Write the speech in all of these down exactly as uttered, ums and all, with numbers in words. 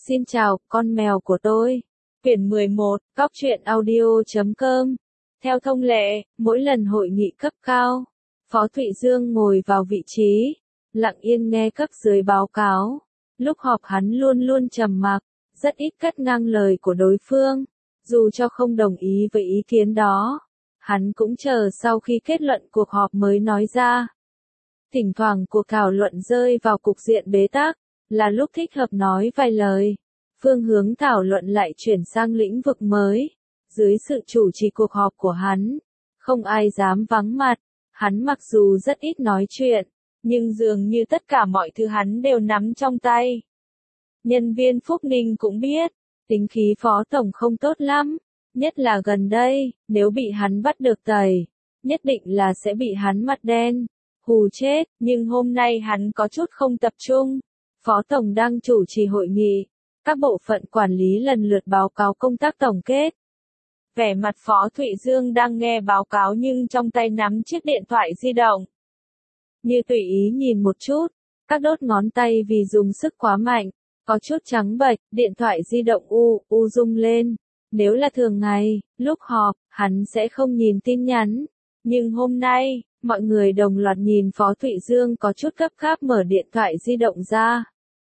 Xin chào, con mèo của tôi. Quyển mười một, Góc truyện audio chấm com. Theo thông lệ, mỗi lần hội nghị cấp cao, Phó Thụy Dương ngồi vào vị trí, lặng yên nghe cấp dưới báo cáo. Lúc họp hắn luôn luôn trầm mặc, rất ít cắt ngang lời của đối phương. Dù cho không đồng ý với ý kiến đó, hắn cũng chờ sau khi kết luận cuộc họp mới nói ra. Thỉnh thoảng cuộc thảo luận rơi vào cục diện bế tắc, là lúc thích hợp nói vài lời. Phương hướng thảo luận lại chuyển sang lĩnh vực mới. Dưới sự chủ trì cuộc họp của hắn, không ai dám vắng mặt. Hắn mặc dù rất ít nói chuyện, nhưng dường như tất cả mọi thứ hắn đều nắm trong tay. Nhân viên Phúc Ninh cũng biết, tính khí Phó Tổng không tốt lắm, nhất là gần đây, nếu bị hắn bắt được tẩy, nhất định là sẽ bị hắn mặt đen, hù chết, nhưng hôm nay hắn có chút không tập trung. Phó Tổng đang chủ trì hội nghị, các bộ phận quản lý lần lượt báo cáo công tác tổng kết. Vẻ mặt Phó Thụy Dương đang nghe báo cáo nhưng trong tay nắm chiếc điện thoại di động. Như tùy ý nhìn một chút, các đốt ngón tay vì dùng sức quá mạnh, có chút trắng bệch, điện thoại di động u, u rung lên. Nếu là thường ngày, lúc họp, hắn sẽ không nhìn tin nhắn. Nhưng hôm nay, mọi người đồng loạt nhìn Phó Thụy Dương có chút gấp gáp mở điện thoại di động ra.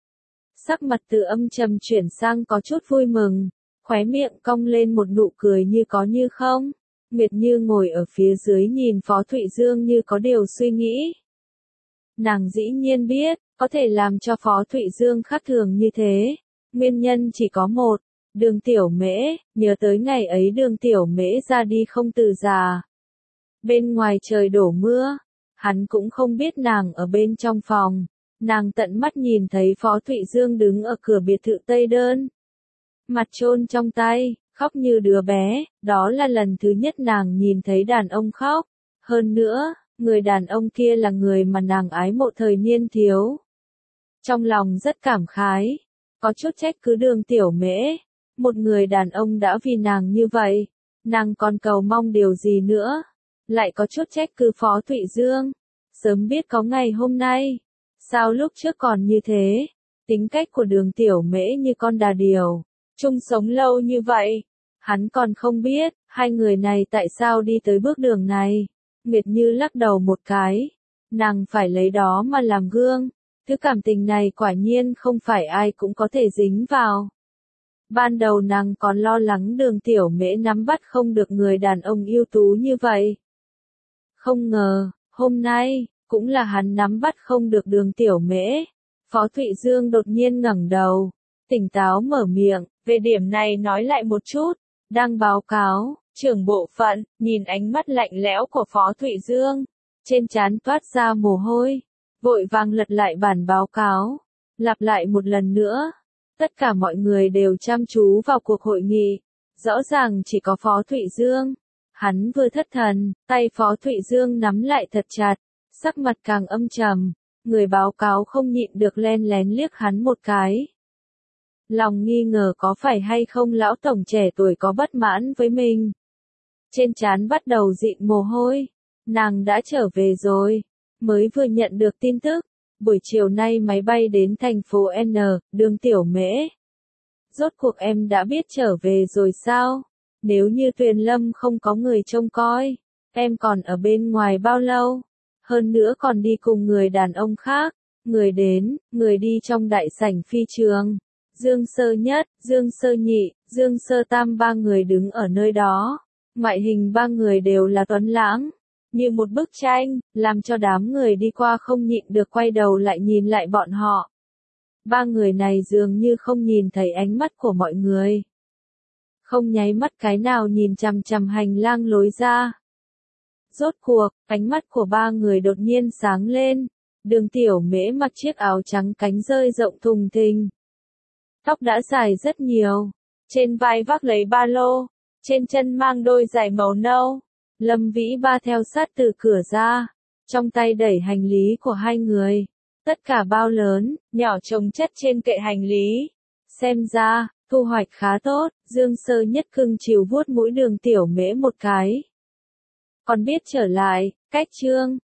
Sắc mặt từ âm trầm chuyển sang có chút vui mừng, khóe miệng cong lên một nụ cười như có như không. Nguyệt Như ngồi ở phía dưới nhìn Phó Thụy Dương như có điều suy nghĩ. Nàng dĩ nhiên biết, có thể làm cho Phó Thụy Dương khác thường như thế. Nguyên nhân chỉ có một, Đường Tiểu Mễ, nhớ tới ngày ấy Đường Tiểu Mễ ra đi không từ già. Bên ngoài trời đổ mưa, hắn cũng không biết nàng ở bên trong phòng. Nàng tận mắt nhìn thấy Phó Thụy Dương đứng ở cửa biệt thự Tây Đơn. Mặt chôn trong tay, khóc như đứa bé, đó là lần thứ nhất nàng nhìn thấy đàn ông khóc. Hơn nữa, người đàn ông kia là người mà nàng ái mộ thời niên thiếu. Trong lòng rất cảm khái, có chút trách cứ Đường Tiểu Mễ. Một người đàn ông đã vì nàng như vậy, nàng còn cầu mong điều gì nữa. Lại có chút trách cứ Phó Thụy Dương, sớm biết có ngày hôm nay. Sao lúc trước còn như thế? Tính cách của Đường Tiểu Mễ như con đà điểu, chung sống lâu như vậy, hắn còn không biết, hai người này tại sao đi tới bước đường này. Nguyệt Như lắc đầu một cái, nàng phải lấy đó mà làm gương, thứ cảm tình này quả nhiên không phải ai cũng có thể dính vào. Ban đầu nàng còn lo lắng Đường Tiểu Mễ nắm bắt không được người đàn ông ưu tú như vậy. Không ngờ, hôm nay, cũng là hắn nắm bắt không được Đường Tiểu Mễ. Phó Thụy Dương đột nhiên ngẩng đầu, tỉnh táo mở miệng, về điểm này nói lại một chút. Đang báo cáo, trưởng bộ phận, nhìn ánh mắt lạnh lẽo của Phó Thụy Dương, trên trán toát ra mồ hôi, vội vàng lật lại bản báo cáo, lặp lại một lần nữa. Tất cả mọi người đều chăm chú vào cuộc hội nghị, rõ ràng chỉ có Phó Thụy Dương. Hắn vừa thất thần, tay Phó Thụy Dương nắm lại thật chặt, sắc mặt càng âm trầm, người báo cáo không nhịn được len lén liếc hắn một cái. Lòng nghi ngờ có phải hay không lão tổng trẻ tuổi có bất mãn với mình. Trên trán bắt đầu dịn mồ hôi, nàng đã trở về rồi, mới vừa nhận được tin tức, buổi chiều nay máy bay đến thành phố N, Đường Tiểu Mễ. Rốt cuộc em đã biết trở về rồi sao? Nếu như Tuyền Lâm không có người trông coi, em còn ở bên ngoài bao lâu? Hơn nữa còn đi cùng người đàn ông khác, người đến, người đi trong đại sảnh phi trường. Dương Sơ Nhất, Dương Sơ Nhị, Dương Sơ Tam ba người đứng ở nơi đó. Ngoại hình ba người đều là tuấn lãng, như một bức tranh, làm cho đám người đi qua không nhịn được quay đầu lại nhìn lại bọn họ. Ba người này dường như không nhìn thấy ánh mắt của mọi người. Không nháy mắt cái nào nhìn chằm chằm hành lang lối ra. Rốt cuộc, ánh mắt của ba người đột nhiên sáng lên. Đường Tiểu Mễ mặc chiếc áo trắng cánh rơi rộng thùng thình. Tóc đã dài rất nhiều, trên vai vác lấy ba lô, trên chân mang đôi giày màu nâu. Lâm Vĩ Ba theo sát từ cửa ra, trong tay đẩy hành lý của hai người. Tất cả bao lớn, nhỏ chồng chất trên kệ hành lý. Xem ra, thu hoạch khá tốt. Dương Sơ Nhất cưng chiều vuốt mũi Đường Tiểu Mễ một cái. Còn biết trở lại, cách trương,